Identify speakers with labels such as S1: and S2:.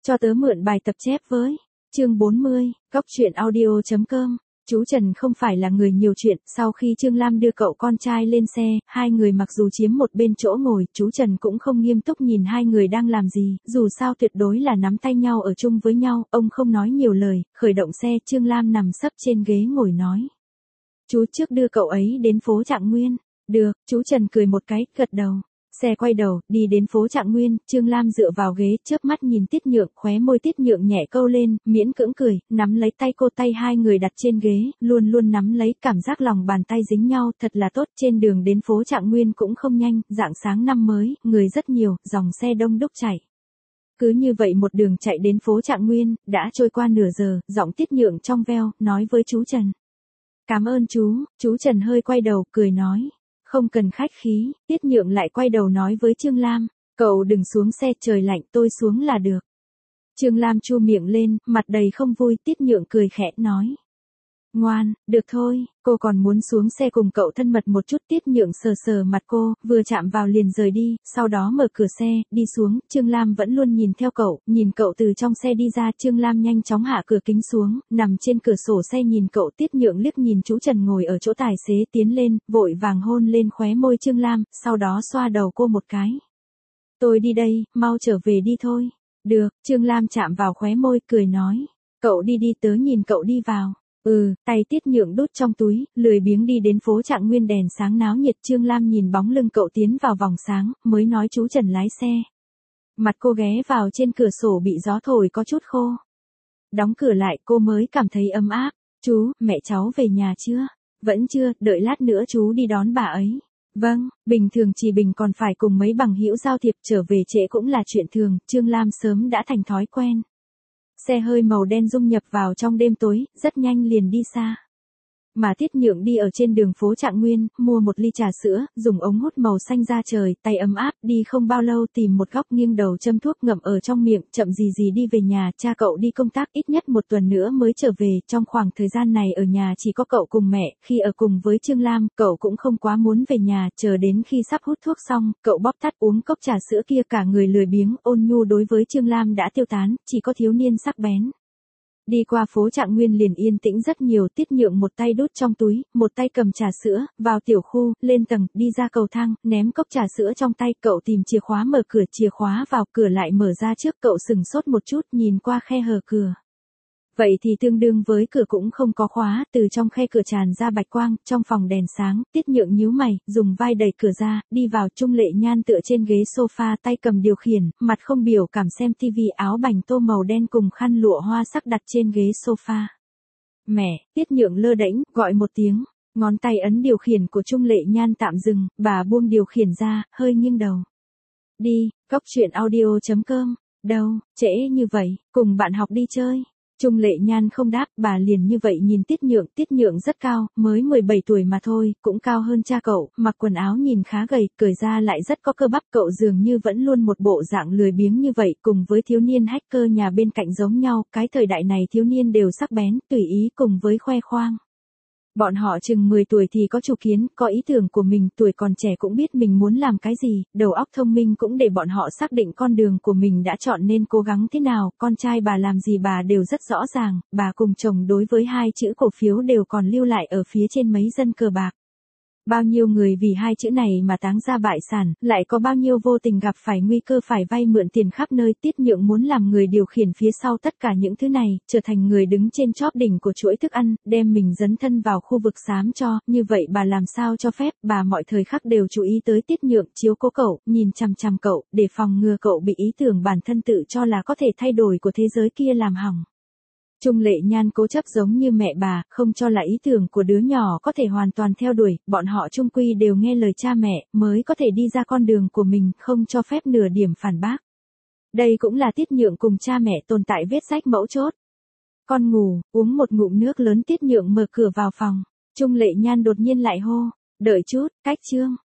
S1: Cho tớ mượn bài tập chép với. Chương 40, Cóc truyện audio.com. Chú Trần không phải là người nhiều chuyện, sau khi Trương Lam đưa cậu con trai lên xe, hai người mặc dù chiếm một bên chỗ ngồi, chú Trần cũng không nghiêm túc nhìn hai người đang làm gì, dù sao tuyệt đối là nắm tay nhau ở chung với nhau, ông không nói nhiều lời, khởi động xe, Trương Lam nằm sấp trên ghế ngồi nói. Chú trước đưa cậu ấy đến phố Trạng Nguyên. Được, chú Trần cười một cái, gật đầu. Xe quay đầu, đi đến phố Trạng Nguyên, Trương Lam dựa vào ghế, chớp mắt nhìn Tiết Nhượng, khóe môi Tiết Nhượng nhẹ câu lên, miễn cưỡng cười, nắm lấy tay cô, tay hai người đặt trên ghế, luôn luôn nắm lấy, cảm giác lòng bàn tay dính nhau, thật là tốt. Trên đường đến phố Trạng Nguyên cũng không nhanh, rạng sáng năm mới, người rất nhiều, dòng xe đông đúc chảy. Cứ như vậy một đường chạy đến phố Trạng Nguyên, đã trôi qua nửa giờ, giọng Tiết Nhượng trong veo, nói với chú Trần. Cảm ơn chú Trần hơi quay đầu, cười nói. Không cần khách khí, Tiết Nhượng lại quay đầu nói với Trương Lam, cậu đừng xuống xe, trời lạnh, tôi xuống là được. Trương Lam chu miệng lên, mặt đầy không vui, Tiết Nhượng cười khẽ nói. Ngoan, được thôi, cô còn muốn xuống xe cùng cậu thân mật một chút. Tiết Nhượng sờ sờ mặt cô, vừa chạm vào liền rời đi, sau đó mở cửa xe, đi xuống, Trương Lam vẫn luôn nhìn theo cậu, nhìn cậu từ trong xe đi ra, Trương Lam nhanh chóng hạ cửa kính xuống, nằm trên cửa sổ xe nhìn cậu. Tiết Nhượng liếc nhìn chú Trần ngồi ở chỗ tài xế tiến lên, vội vàng hôn lên khóe môi Trương Lam, sau đó xoa đầu cô một cái. Tôi đi đây, mau trở về đi thôi. Được, Trương Lam chạm vào khóe môi, cười nói. Cậu đi đi, tớ nhìn cậu đi vào. Tay Tiết Nhượng đút trong túi, lười biếng đi đến phố Trạng Nguyên, đèn sáng náo nhiệt. Trương Lam nhìn bóng lưng cậu tiến vào vòng sáng, mới nói chú Trần lái xe. Mặt cô ghé vào trên cửa sổ bị gió thổi có chút khô. Đóng cửa lại cô mới cảm thấy ấm áp. Chú, mẹ cháu về nhà chưa? Vẫn chưa, đợi lát nữa chú đi đón bà ấy. Vâng, bình thường chị Bình còn phải cùng mấy bằng hữu giao thiệp, trở về trễ cũng là chuyện thường, Trương Lam sớm đã thành thói quen. Xe hơi màu đen dung nhập vào trong đêm tối, rất nhanh liền đi xa. Mà Tiết Nhượng đi ở trên đường phố Trạng Nguyên, mua một ly trà sữa, dùng ống hút màu xanh ra trời, tay ấm áp, đi không bao lâu tìm một góc nghiêng đầu châm thuốc ngậm ở trong miệng, chậm gì gì đi về nhà. Cha cậu đi công tác ít nhất một tuần nữa mới trở về, trong khoảng thời gian này ở nhà chỉ có cậu cùng mẹ, khi ở cùng với Trương Lam, cậu cũng không quá muốn về nhà, chờ đến khi sắp hút thuốc xong, cậu bóp tắt uống cốc trà sữa kia, cả người lười biếng, ôn nhu đối với Trương Lam đã tiêu tán, chỉ có thiếu niên sắc bén. Đi qua phố Trạng Nguyên liền yên tĩnh rất nhiều. Tiết Nhượng một tay đút trong túi, một tay cầm trà sữa, vào tiểu khu, lên tầng, đi ra cầu thang, ném cốc trà sữa trong tay, cậu tìm chìa khóa mở cửa, chìa khóa vào, cửa lại mở ra trước, cậu sừng sốt một chút, nhìn qua khe hở cửa. Vậy thì tương đương với cửa cũng không có khóa, từ trong khe cửa tràn ra bạch quang, trong phòng đèn sáng, Tiết Nhượng nhíu mày, dùng vai đẩy cửa ra, đi vào. Trung Lệ Nhan tựa trên ghế sofa, tay cầm điều khiển, mặt không biểu cảm xem tivi, áo bành tô màu đen cùng khăn lụa hoa sắc đặt trên ghế sofa. Mẹ, Tiết Nhượng lơ đễnh, gọi một tiếng, ngón tay ấn điều khiển của Trung Lệ Nhan tạm dừng, bà buông điều khiển ra, hơi nghiêng đầu. Đi, Cóc truyện audio.com, đâu, trễ như vậy, cùng bạn học đi chơi. Trung Lệ Nhan không đáp, bà liền như vậy nhìn Tiết Nhượng rất cao, mới 17 tuổi mà thôi, cũng cao hơn cha cậu, mặc quần áo nhìn khá gầy, cởi ra lại rất có cơ bắp, cậu dường như vẫn luôn một bộ dạng lười biếng như vậy, cùng với thiếu niên hacker nhà bên cạnh giống nhau, cái thời đại này thiếu niên đều sắc bén, tùy ý cùng với khoe khoang. Bọn họ chừng 10 tuổi thì có chủ kiến, có ý tưởng của mình, tuổi còn trẻ cũng biết mình muốn làm cái gì, đầu óc thông minh cũng để bọn họ xác định con đường của mình đã chọn nên cố gắng thế nào, con trai bà làm gì bà đều rất rõ ràng, bà cùng chồng đối với hai chữ cổ phiếu đều còn lưu lại ở phía trên mấy dân cờ bạc. Bao nhiêu người vì hai chữ này mà táng ra bại sản, lại có bao nhiêu vô tình gặp phải nguy cơ phải vay mượn tiền khắp nơi. Tiết Nhượng muốn làm người điều khiển phía sau tất cả những thứ này, trở thành người đứng trên chóp đỉnh của chuỗi thức ăn, đem mình dấn thân vào khu vực xám cho, như vậy bà làm sao cho phép, bà mọi thời khắc đều chú ý tới Tiết Nhượng, chiếu cố cậu, nhìn chằm chằm cậu, để phòng ngừa cậu bị ý tưởng bản thân tự cho là có thể thay đổi của thế giới kia làm hỏng. Trung Lệ Nhan cố chấp giống như mẹ bà, không cho là ý tưởng của đứa nhỏ có thể hoàn toàn theo đuổi, bọn họ chung quy đều nghe lời cha mẹ, mới có thể đi ra con đường của mình, không cho phép nửa điểm phản bác. Đây cũng là Tiết Nhượng cùng cha mẹ tồn tại vết rách mấu chốt. Con ngủ, uống một ngụm nước lớn. Tiết Nhượng mở cửa vào phòng, Trung Lệ Nhan đột nhiên lại hô, đợi chút, cách Trương.